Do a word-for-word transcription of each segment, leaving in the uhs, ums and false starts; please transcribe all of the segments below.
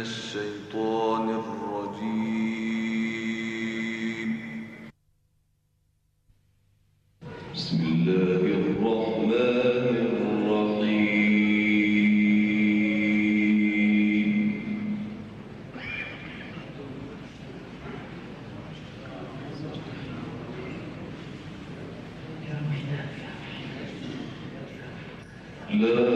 الشيطان الرجيم. بسم الله الرحمن الرحيم. لا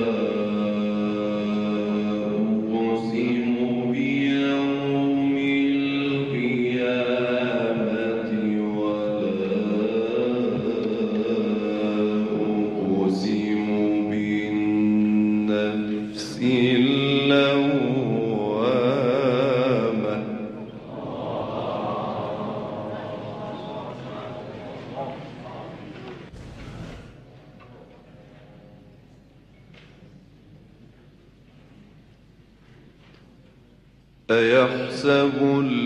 أيحسب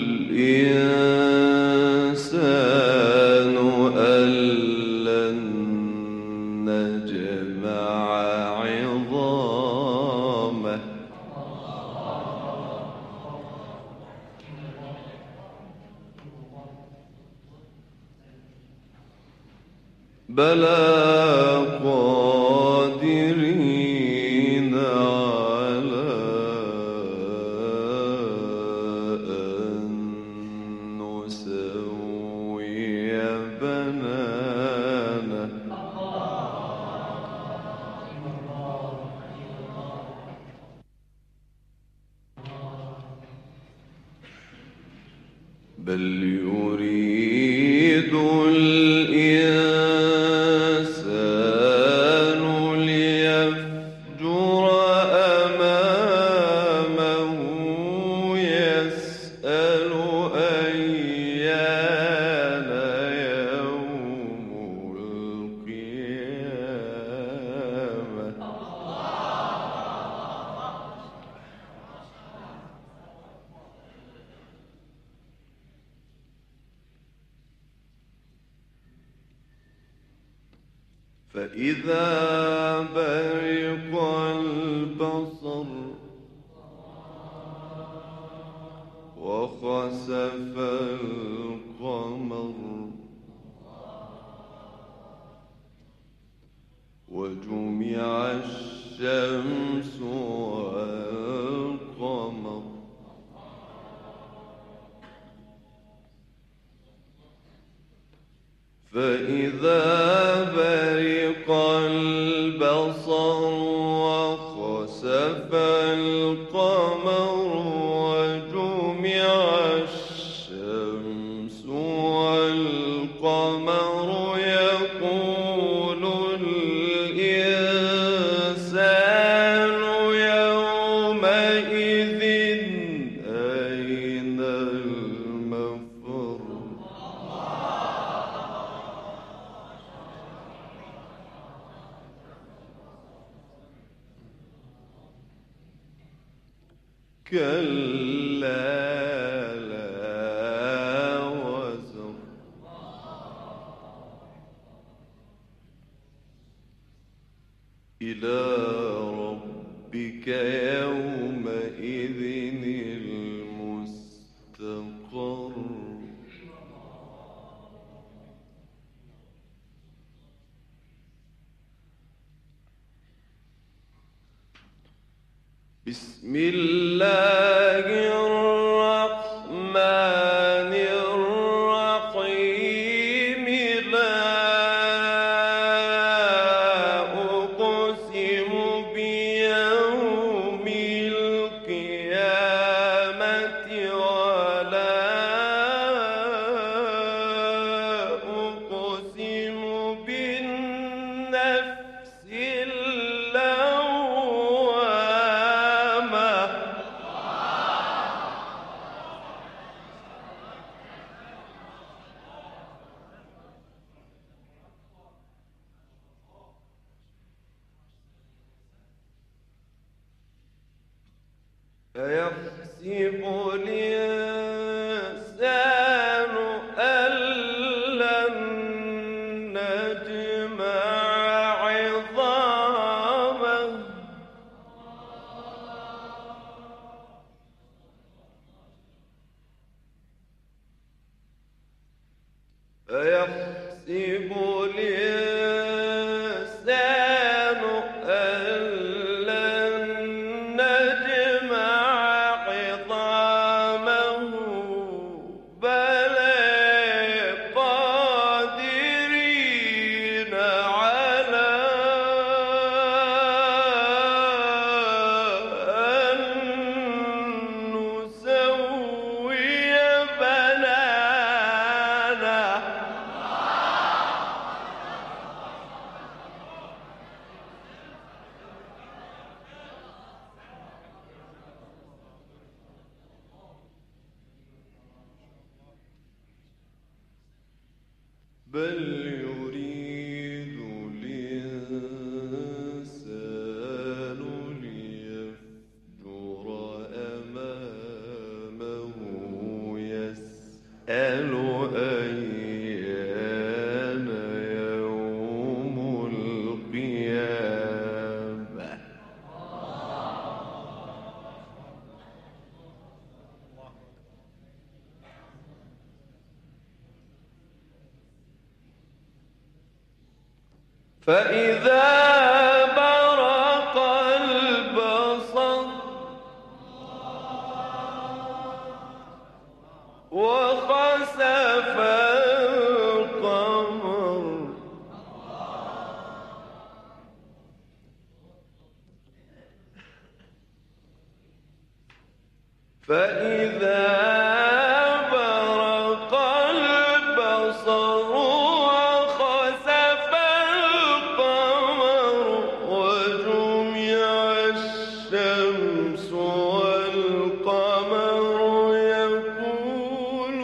الإنسان أن لن نجمع عظامه بلى قادرين على أن نسوي بنانه بل يريد الإنسان ليفجر أمامه يسأل أيان يوم القيامة فإذا برق البصر وخسف القمر وجمع الشمس والقمر فإذا برق البصر وخسف القمر وجمع الشمس والقمر يقول الإنسان يومئذ أين المفر كلا لا وزر إلى ربك يومئذ المستقر بسم الله الرحمن الرحيم لا أقسم بيوم القيامة ولا أقسم بالنفس اللوامة أيحسب الإنسان أن لن نجمع عظامه أيحسب الإنسان أن لن نجمع عظامه بلى قادرين على أن نسوي بنانه. بل يريد الإنسان ليفجر أمامه يسأل أيان يوم القيامة. فإذا برق البصر وخسف القمر فإذا برق البصر وخسف القمر وجمع الشمس والقمر يقول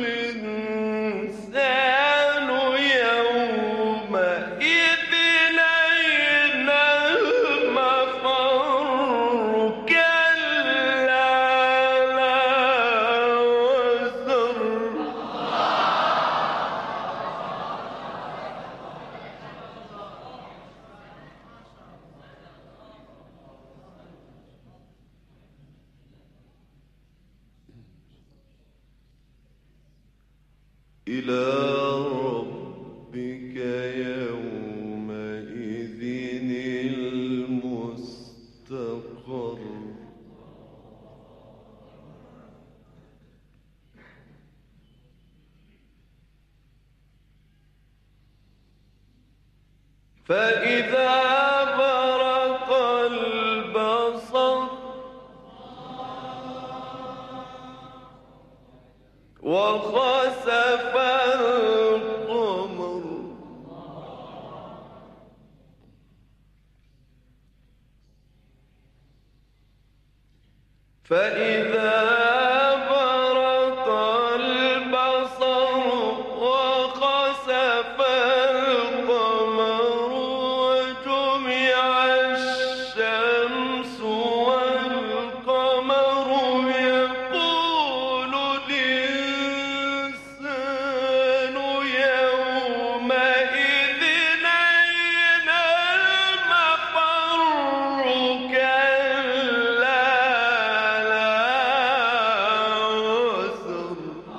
الإنسان يومئذ أين المفر كلا لا وزر. إلى ربك يومئذ المستقر. فإذا برق البصر وخسف القمر فإذا برق البصر وخسف القمر وجمع الشمس والقمر يقول الإنسان يومئذ أين المفر كلا لا وزر.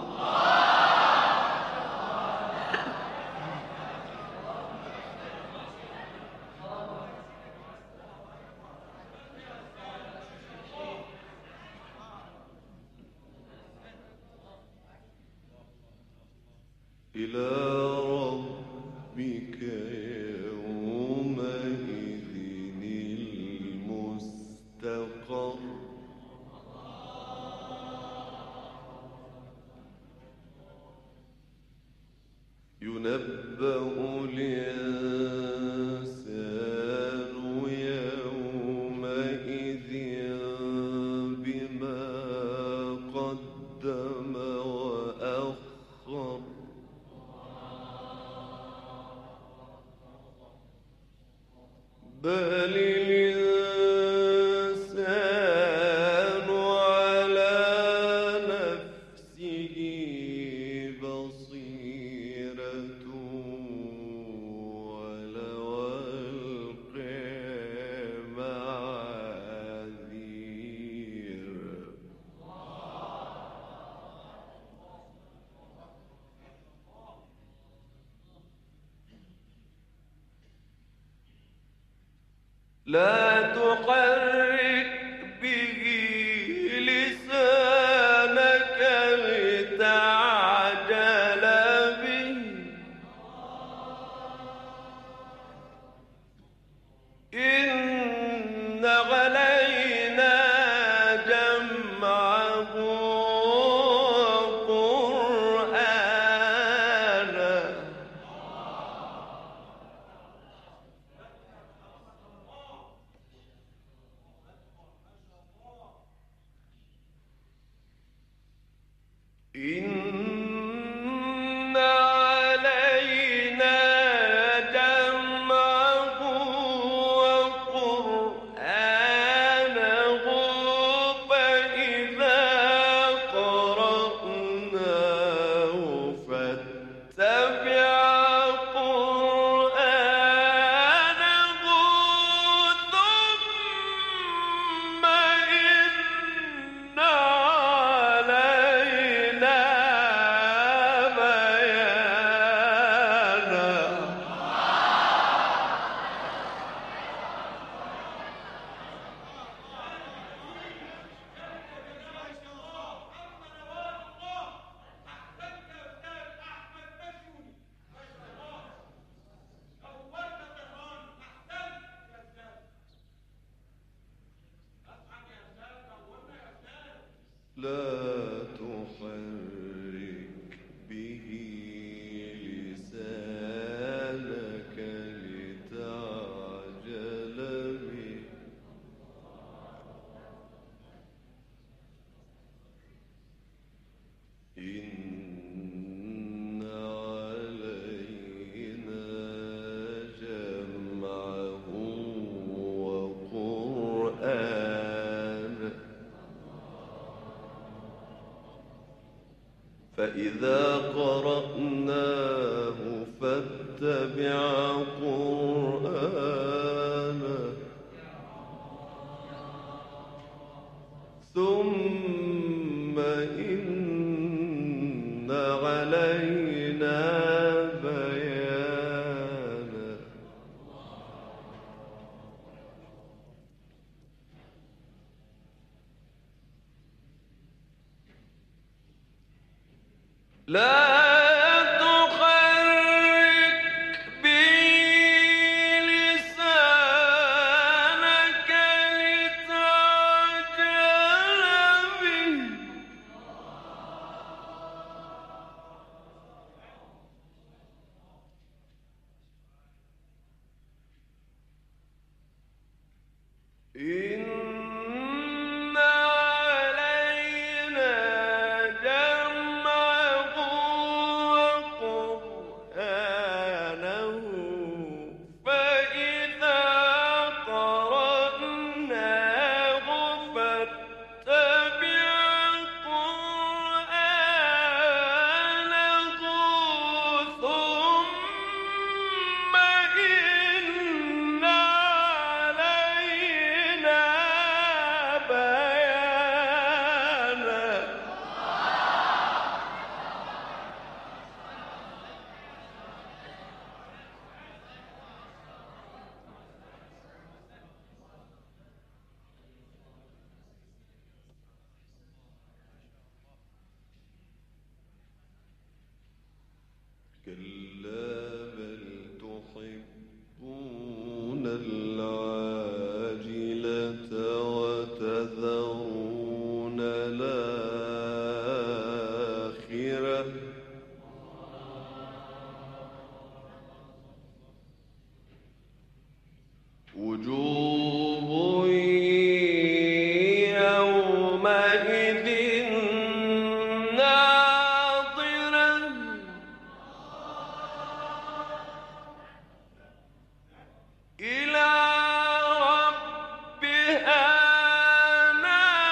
إلى ربك يومئذ المستقر. ينبأ الإنسان يومئذ بما قدم وأخر. لا تحرك به لسانك لتعجل به إن علينا جمعه وقرآنه إن علينا جمعه وقرآنه فإذا قرأناه فاتبع قرآنه ثم إن علينا لا تحرك به لسانك لتعجل به إن علينا جمعه وقرآنه فإذا قرأناه فاتبع قرآنه ثم إن علينا بيانه لا تحرك به لسانك لتعجل به إن علينا جمعه وقرآنه فإذا قرأناه فاتبع قرآنه ثم إن علينا بيانه كلا بل تحبون العاجلة وتذرون الآخرة وجوه يومئذ ناظرة إلى ربها ناظرة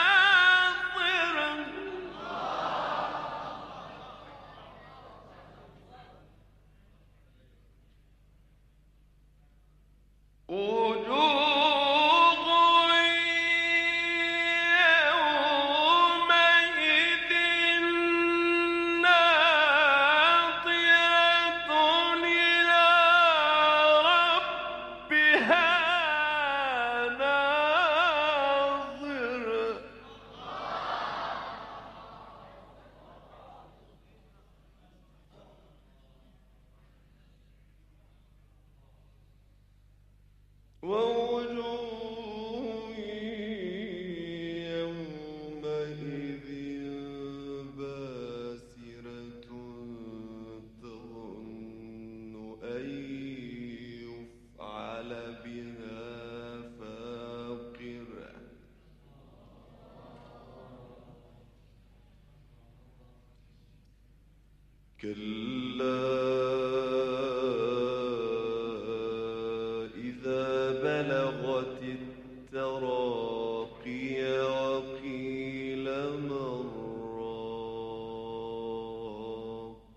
كلا إذا بلغت التراقي وقيل من راق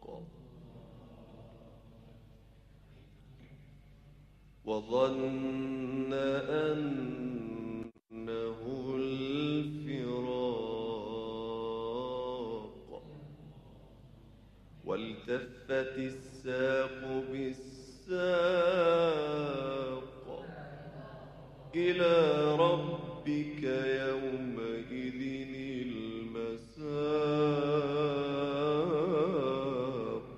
وظن أنه الفراق والتفت الساق بالساق إلى ربك يومئذ المساق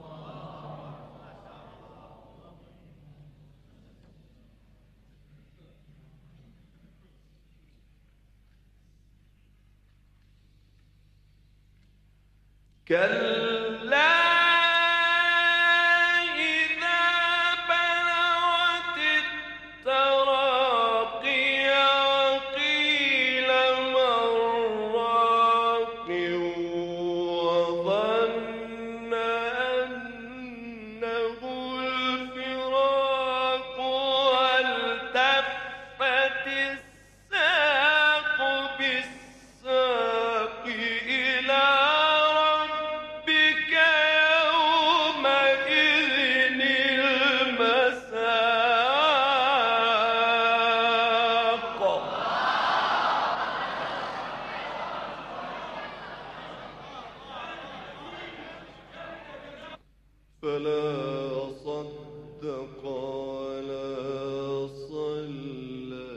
كلا إذا بلغت التراقي وقيل من راق وظن أنه الفراق والتفت الساق بالساق إلى ربك يومئذ المساق فلا صدق ولا صلى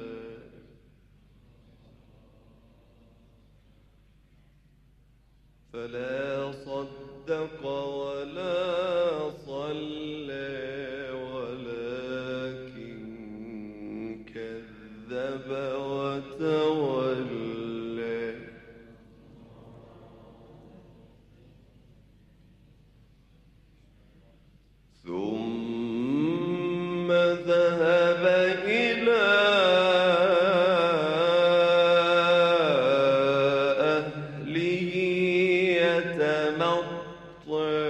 فلا صدق ولا صلى ولكن كذب وتولى ثم ذهب إلى أهله يتمطى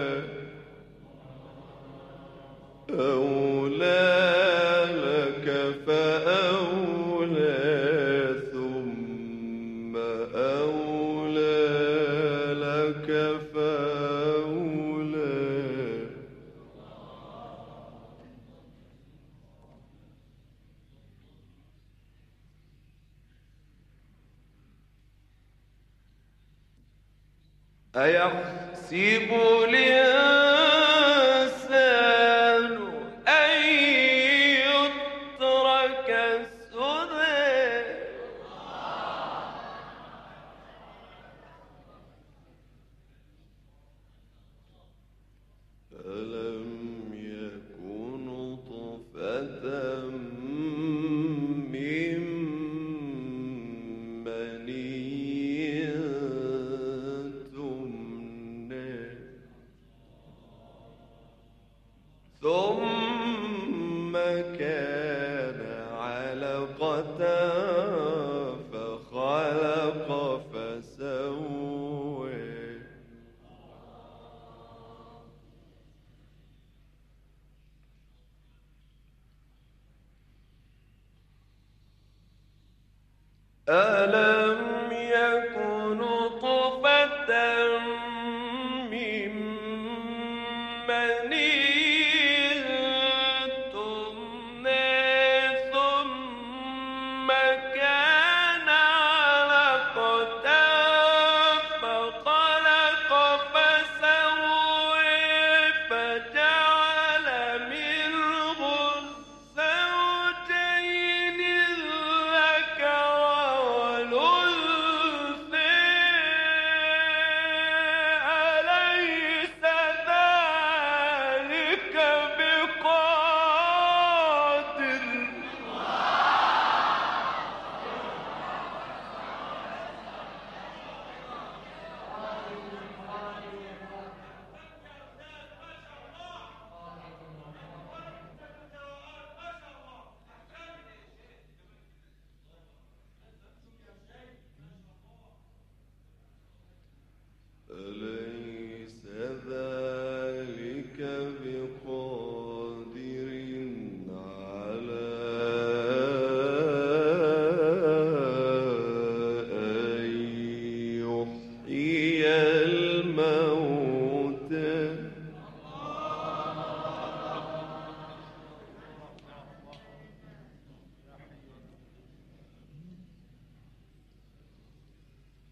أولى لك فأولى ثم أولى لك فأولى أيحسب الإنسان أن يترك سدى ألم يكن نطفة من مني تمنى ثم كان علقة فخلق فسوى ألم يكن نطفة من مني تمنى ثم كان علقة فخلق فسوى فجعل منه الزوجين الذكر والأنثى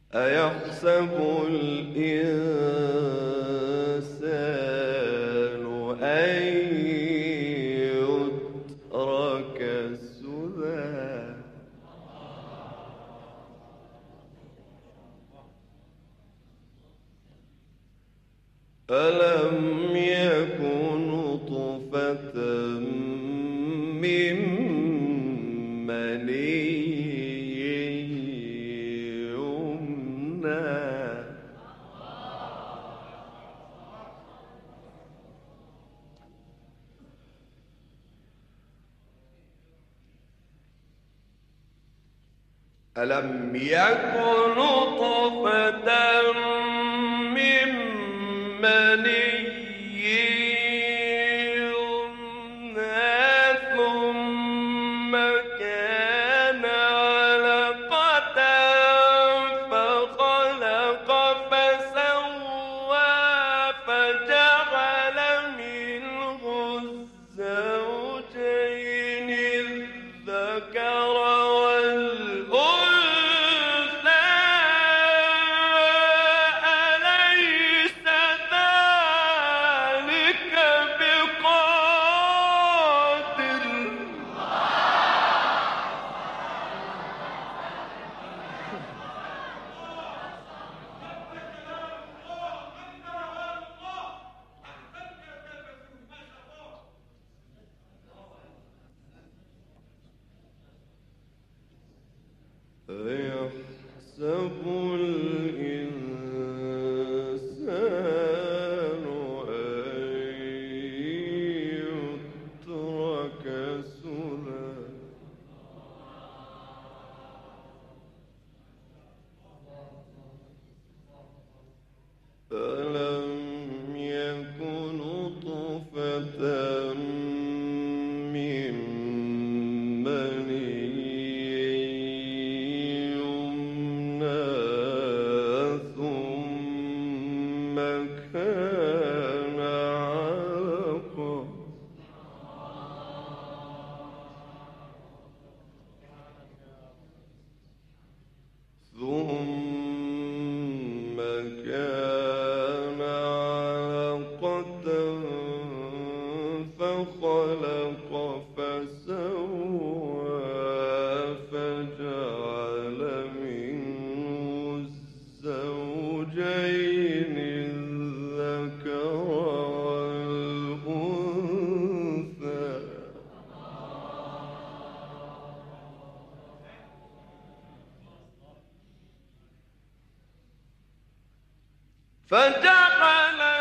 أيحسب الإنسان أن يترك سدى ألم يكن نطفة من مني يمنى ألم يكن نطفة من مني يمنى ثم كان علقة فخلق فسوى فجعل منه الزوجين الذكر والأنثى أليس ذلك بقادر أيحسب الإنسان أن يترك سدى ألم يكن نطفة من مني يمنى ثم كان علقة ثم كان علقة فخلق فسوى فجعل منه الزوجين الذكر والأنثى فجعل